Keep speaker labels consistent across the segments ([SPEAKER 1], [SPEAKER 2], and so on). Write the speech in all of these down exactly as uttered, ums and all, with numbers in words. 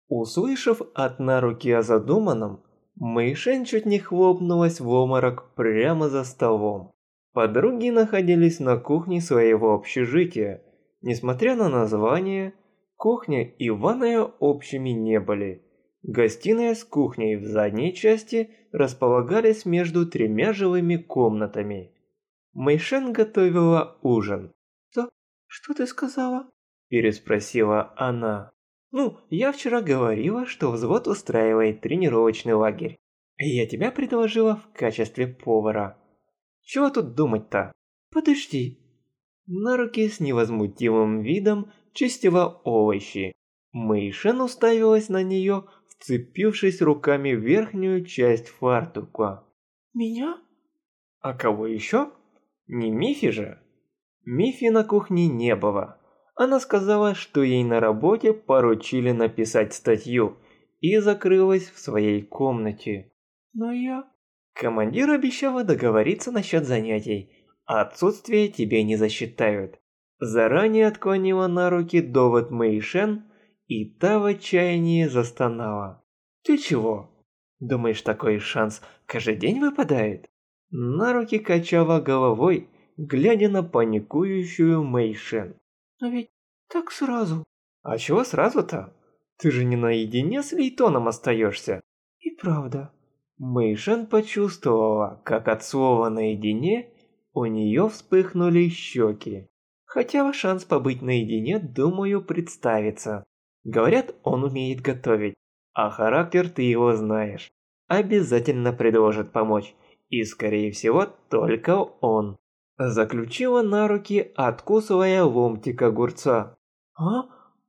[SPEAKER 1] Услышав от Наруки о задуманном, Мэйшен чуть не хлопнулась в обморок прямо за столом. Подруги находились на кухне своего общежития. Несмотря на название, кухня и ванная общими не были. Гостиная с кухней в задней части располагались между тремя жилыми комнатами. Мэйшен готовила ужин. «Что? Что ты сказала?» – переспросила она. «Ну, я вчера говорила, что взвод устраивает тренировочный лагерь. Я тебя предложила в качестве повара. Чего тут думать-то?» «Подожди». Наруки с невозмутимым видом чистила овощи. Мэйшен уставилась на нее, вцепившись руками в верхнюю часть фартука. «Меня?» «А кого еще? Не Мифи же?» Мифи на кухне не было. Она сказала, что ей на работе поручили написать статью, и закрылась в своей комнате. «Но я...» «Командир обещала договориться насчет занятий. Отсутствие тебе не засчитают». Заранее отклонила Наруки довод Мэйшен, и та в отчаянии застонала. «Ты чего? Думаешь, такой шанс каждый день выпадает?» Наруки качала головой, глядя на паникующую Мэйшен. «Но ведь так сразу...» «А чего сразу-то? Ты же не наедине с Лейтоном остаешься». «И правда...» Мэйшен почувствовала, как от слова «наедине» у нее вспыхнули щеки. Хотя шанс побыть наедине, думаю, представится. Говорят, он умеет готовить, а характер ты его знаешь. Обязательно предложит помочь, и скорее всего только он. Заключила Наруки, откусывая ломтик огурца. «А?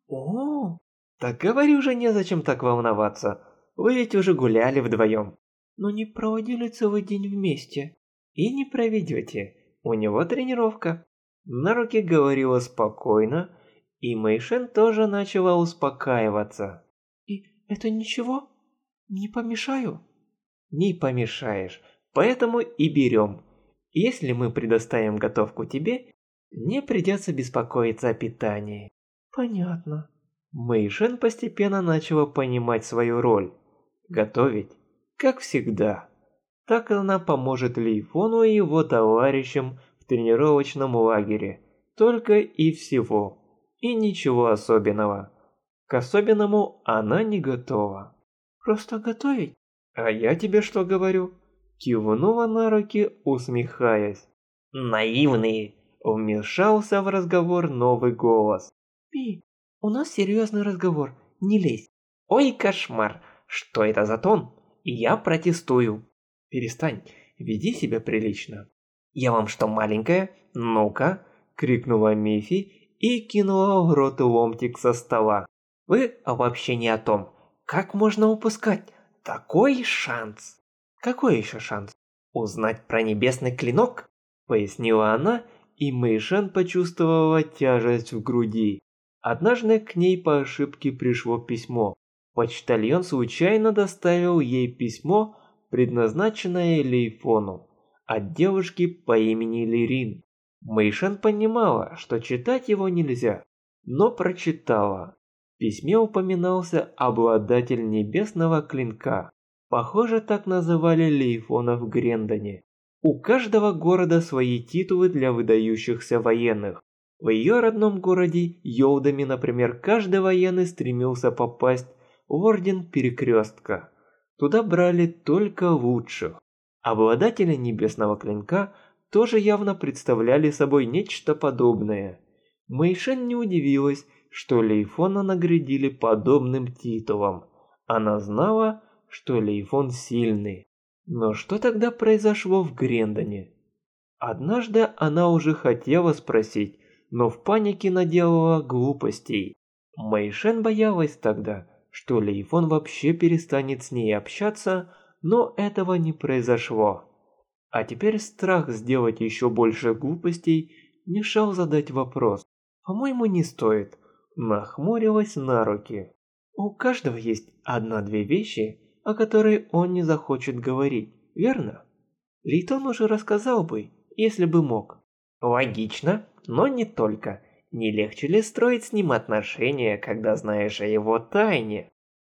[SPEAKER 1] О, так говорю же, незачем так волноваться. Вы ведь уже гуляли вдвоем». «Но не проводили целый день вместе». «И не проведете. У него тренировка». Наруки говорила спокойно, и Мэйшен тоже начала успокаиваться. «И это ничего? Не помешаю?» «Не помешаешь, поэтому и берем. Если мы предоставим готовку тебе, не придется беспокоиться о питании». «Понятно». Мэйшен постепенно начала понимать свою роль. Готовить, как всегда. Так она поможет Лейфону и его товарищам в тренировочном лагере. Только и всего. И ничего особенного. К особенному она не готова. «Просто готовить?» «А я тебе что говорю?» Кивнула Наруки, усмехаясь. «Наивные!» Вмешался в разговор новый голос. «Ми, у нас серьезный разговор, не лезь». «Ой, кошмар! Что это за тон? Я протестую». «Перестань, веди себя прилично». «Я вам что, маленькая? Ну-ка!» Крикнула Мифи и кинула в рот ломтик со стола. «Вы вообще не о том. Как можно упускать такой шанс?» «Какой еще шанс?» «Узнать про небесный клинок?» Пояснила она, и Мэйшен почувствовала тяжесть в груди. Однажды к ней по ошибке пришло письмо. Почтальон случайно доставил ей письмо, предназначенное Лейфону, от девушки по имени Лирин. Мэйшен понимала, что читать его нельзя, но прочитала. В письме упоминался обладатель небесного клинка. Похоже, так называли Лейфона в Грендоне. У каждого города свои титулы для выдающихся военных. В ее родном городе Йолдами, например, каждый военный стремился попасть в Орден Перекрестка. Туда брали только лучших. Обладатели Небесного Клинка тоже явно представляли собой нечто подобное. Мэйшен не удивилась, что Лейфона наградили подобным титулом. Она знала, что Лейфон сильный. Но что тогда произошло в Грендоне? Однажды она уже хотела спросить, но в панике наделала глупостей. Мэйшен боялась тогда, что Лейфон вообще перестанет с ней общаться, но этого не произошло. А теперь страх сделать еще больше глупостей мешал задать вопрос. «По-моему, не стоит», – нахмурилась Наруки. «У каждого есть одна-две вещи, о которой он не захочет говорить, верно? Лейтон уже рассказал бы, если бы мог». «Логично, но не только. Не легче ли строить с ним отношения, когда знаешь о его тайне?»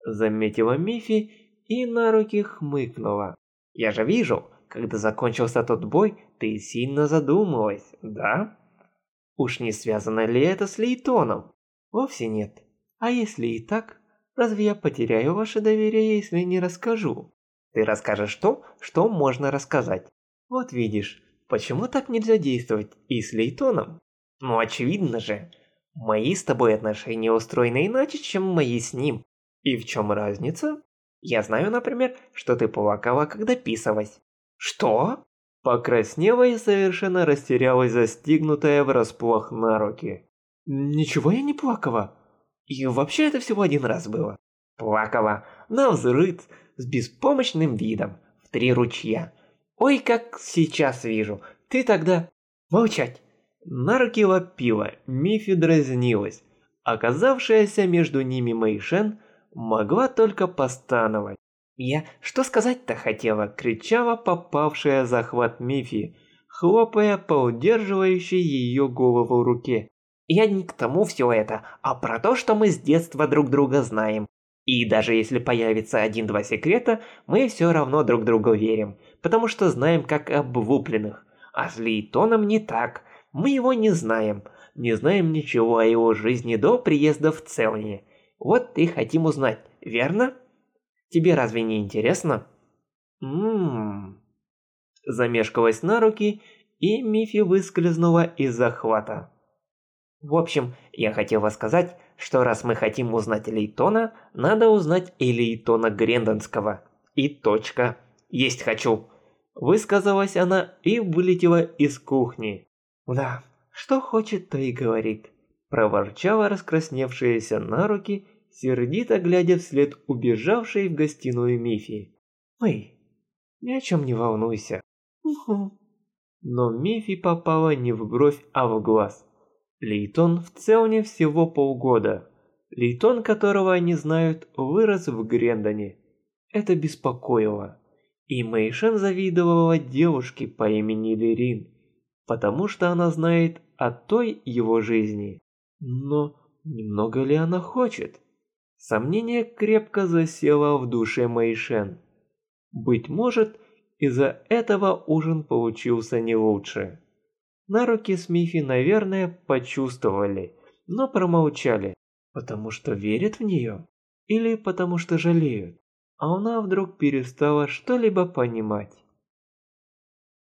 [SPEAKER 1] Заметила Мифи и на руки хмыкнула. Я же вижу, когда закончился тот бой, ты сильно задумалась, да? Уж не связано ли это с Лейтоном? Вовсе нет. А если и так, разве я потеряю ваше доверие, если не расскажу? Ты расскажешь то, что можно рассказать. Вот видишь, почему так нельзя действовать и с Лейтоном? Ну очевидно же, мои с тобой отношения устроены иначе, чем мои с ним. И в чем разница? Я знаю, например, что ты плакала, когда писалась. Что? Покраснела и совершенно растерялась, застигнутая врасплох на руки. Ничего я не плакала. И вообще это всего один раз было. Плакала, навзрыд, с беспомощным видом, в три ручья. Ой, как сейчас вижу, ты тогда... Молчать. На руки вопила, Мифи дразнилась. Оказавшаяся между ними Мэйшен могла только постановать. «Я что сказать-то хотела?» – кричала попавшая в захват Мифи, хлопая по удерживающей ее голову руке. «Я не к тому все это, а про то, что мы с детства друг друга знаем. И даже если появится один-два секрета, мы все равно друг другу верим, потому что знаем как облупленных. А с Лейтоном не так, мы его не знаем, не знаем ничего о его жизни до приезда в Целне. Вот и хотим узнать, верно? Тебе разве не интересно?» Ммм. Замешкалась на руки, и Мифи выскользнула из захвата. В общем, я хотела сказать, что раз мы хотим узнать Лейтона, надо узнать и Лейтона Грендонского. И точка. Есть хочу. Высказалась она и вылетела из кухни. Да, что хочет, то и говорит. Проворчала раскрасневшаяся на руки, сердито глядя вслед убежавшей в гостиную Мифи. Ой, ни о чем не волнуйся. Угу. Но Мифи попала не в бровь, а в глаз. Лейтон в Целне всего полгода. Лейтон, которого они знают, вырос в Грендоне. Это беспокоило. И Мэйшен завидовала девушке по имени Лерин, потому что она знает о той его жизни. Но немного ли она хочет? Сомнение крепко засело в душе Мэйшен. Быть может, из-за этого ужин получился не лучше. На руки с Мифи, наверное, почувствовали, но промолчали, потому что верят в нее или потому что жалеют. А она вдруг перестала что-либо понимать.